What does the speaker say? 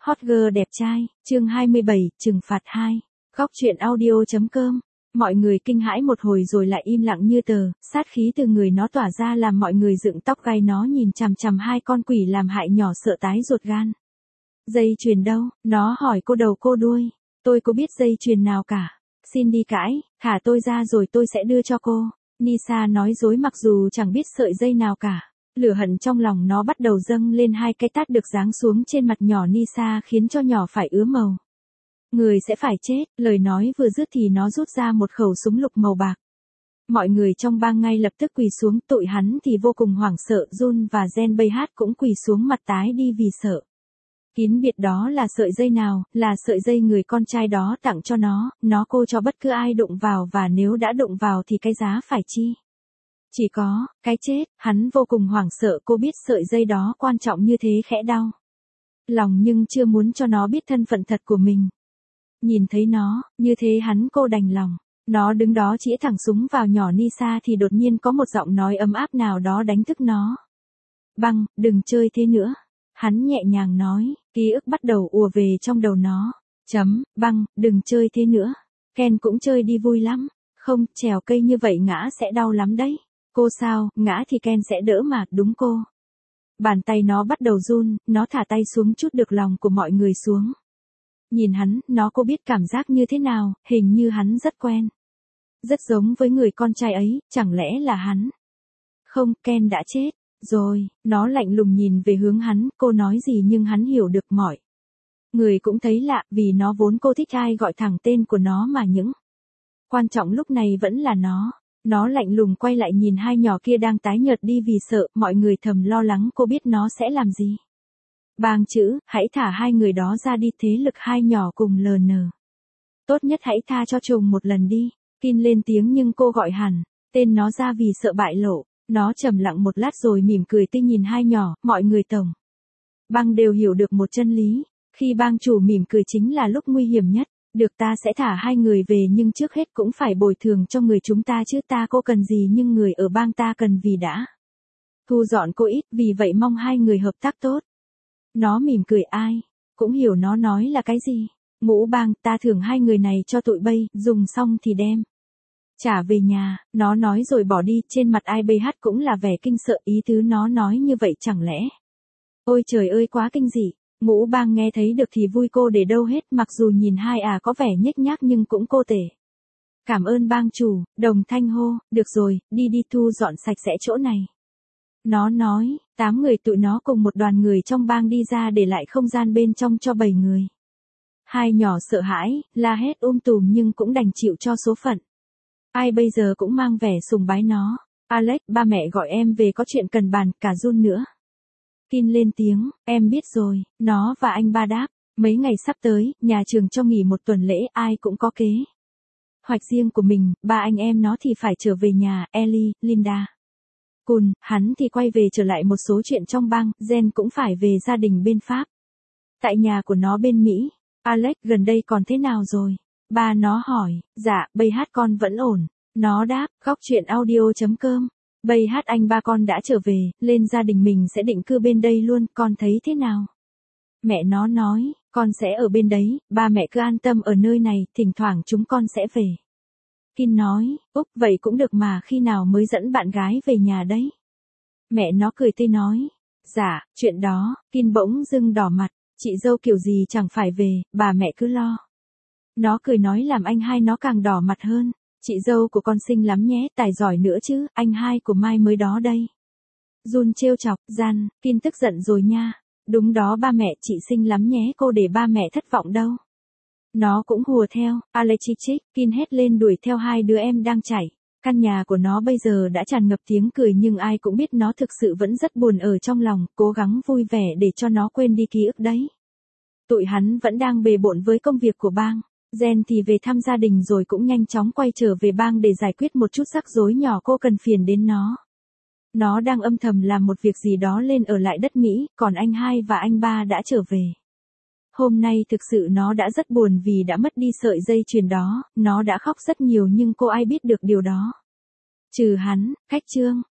Hot girl đẹp trai, chương 27, trừng phạt 2. Góc truyện audio.com. Mọi người kinh hãi một hồi rồi lại im lặng như tờ, sát khí từ người nó tỏa ra làm mọi người dựng tóc gai, nó nhìn chằm chằm hai con quỷ làm hại nhỏ sợ tái ruột gan. Dây chuyền đâu? Nó hỏi cô đầu cô đuôi. Tôi có biết dây chuyền nào cả. Xin đi cãi, thả tôi ra rồi tôi sẽ đưa cho cô. Nisa nói dối mặc dù chẳng biết sợi dây nào cả. Lửa hận trong lòng nó bắt đầu dâng lên, hai cái tát được giáng xuống trên mặt nhỏ Nisa khiến cho nhỏ phải ứa màu. Người sẽ phải chết, lời nói vừa dứt thì nó rút ra một khẩu súng lục màu bạc. Mọi người trong bang ngay lập tức quỳ xuống, tụi hắn thì vô cùng hoảng sợ, Jun và Jen Bay Hát cũng quỳ xuống mặt tái đi vì sợ. Kín biệt đó là sợi dây nào, là sợi dây người con trai đó tặng cho nó cô cho bất cứ ai đụng vào, và nếu đã đụng vào thì cái giá phải chi. Chỉ có, cái chết. Hắn vô cùng hoảng sợ, cô biết sợi dây đó quan trọng như thế, khẽ đau lòng nhưng chưa muốn cho nó biết thân phận thật của mình. Nhìn thấy nó, như thế hắn cô đành lòng. Nó đứng đó chĩa thẳng súng vào nhỏ Nisa thì đột nhiên có một giọng nói ấm áp nào đó đánh thức nó. Băng, đừng chơi thế nữa. Hắn nhẹ nhàng nói, ký ức bắt đầu ùa về trong đầu nó. Băng, đừng chơi thế nữa. Ken cũng chơi đi vui lắm. Không, trèo cây như vậy ngã sẽ đau lắm đấy. Cô sao, ngã thì Ken sẽ đỡ mà, đúng cô. Bàn tay nó bắt đầu run, nó thả tay xuống chút được lòng của mọi người xuống. Nhìn hắn, cô biết cảm giác như thế nào, hình như hắn rất quen. Rất giống với người con trai ấy, chẳng lẽ là hắn? Không, Ken đã chết. Rồi, nó lạnh lùng nhìn về hướng hắn, cô nói gì nhưng hắn hiểu được mọi. Người cũng thấy lạ, vì nó vốn cô thích ai gọi thẳng tên của nó mà những. Quan trọng lúc này vẫn là nó. Nó lạnh lùng quay lại nhìn hai nhỏ kia đang tái nhợt đi vì sợ, mọi người thầm lo lắng cô biết nó sẽ làm gì. Bang chữ, hãy thả hai người đó ra đi, thế lực hai nhỏ cùng LN. Tốt nhất hãy tha cho chồng một lần đi. Kin lên tiếng nhưng cô gọi hẳn tên nó ra vì sợ bại lộ. Nó trầm lặng một lát rồi mỉm cười tươi nhìn hai nhỏ, mọi người tổng. Bang đều hiểu được một chân lý. Khi bang chủ mỉm cười chính là lúc nguy hiểm nhất. Được, ta sẽ thả hai người về nhưng trước hết cũng phải bồi thường cho người chúng ta chứ. Ta cô cần gì nhưng người ở bang ta cần vì đã thu dọn cô ít, vì vậy mong hai người hợp tác tốt. Nó mỉm cười, ai cũng hiểu nó nói là cái gì. Ngũ bang, ta thưởng hai người này cho tụi bay, dùng xong thì đem trả về nhà. Nó nói rồi bỏ đi, trên mặt ai BH cũng là vẻ kinh sợ, ý tứ nó nói như vậy chẳng lẽ. Ôi trời ơi, quá kinh dị. Ngũ bang nghe thấy được thì vui cô để đâu hết, mặc dù nhìn hai có vẻ nhếch nhác nhưng cũng cô tể. Cảm ơn bang chủ, đồng thanh hô, được rồi, đi thu dọn sạch sẽ chỗ này. Nó nói, 8 người tụi nó cùng một đoàn người trong bang đi ra để lại không gian bên trong cho 7 người. Hai nhỏ sợ hãi, la hét tùm nhưng cũng đành chịu cho số phận. Ai bây giờ cũng mang vẻ sùng bái nó. Alex, ba mẹ gọi em về có chuyện cần bàn, cả Jun nữa. Kin lên tiếng, em biết rồi, nó và anh ba đáp. Mấy ngày sắp tới, nhà trường cho nghỉ một tuần lễ, ai cũng có kế hoạch riêng của mình, ba anh em nó thì phải trở về nhà, Ellie, Linda. Cun, hắn thì quay về trở lại một số chuyện trong bang, Jen cũng phải về gia đình bên Pháp. Tại nhà của nó bên Mỹ. Alex, gần đây còn thế nào rồi? Ba nó hỏi, dạ, Bay Hát con vẫn ổn. Nó đáp, góc truyện audio.com. Bay Hát anh ba con đã trở về, lên gia đình mình sẽ định cư bên đây luôn, con thấy thế nào? Mẹ nó nói, con sẽ ở bên đấy, ba mẹ cứ an tâm ở nơi này, thỉnh thoảng chúng con sẽ về. Kin nói, vậy cũng được mà, khi nào mới dẫn bạn gái về nhà đấy? Mẹ nó cười tươi nói, dạ, chuyện đó. Kin bỗng dưng đỏ mặt, chị dâu kiểu gì chẳng phải về, bà mẹ cứ lo. Nó cười nói làm anh hai nó càng đỏ mặt hơn. Chị dâu của con xinh lắm nhé, tài giỏi nữa chứ, anh hai của Mai mới đó đây. Jun trêu chọc, Gian, Kin tức giận rồi nha. Đúng đó ba mẹ, chị xinh lắm nhé, cô để ba mẹ thất vọng đâu. Nó cũng hùa theo, Alechichik, Kin hét lên đuổi theo hai đứa em đang chạy. Căn nhà của nó bây giờ đã tràn ngập tiếng cười nhưng ai cũng biết nó thực sự vẫn rất buồn ở trong lòng, cố gắng vui vẻ để cho nó quên đi ký ức đấy. Tụi hắn vẫn đang bề bộn với công việc của bang. Jen thì về thăm gia đình rồi cũng nhanh chóng quay trở về bang để giải quyết một chút rắc rối nhỏ cô cần phiền đến nó. Nó đang âm thầm làm một việc gì đó lên ở lại đất Mỹ, còn anh hai và anh ba đã trở về. Hôm nay thực sự nó đã rất buồn vì đã mất đi sợi dây chuyền đó, nó đã khóc rất nhiều nhưng cô ai biết được điều đó. Trừ hắn, khách trương.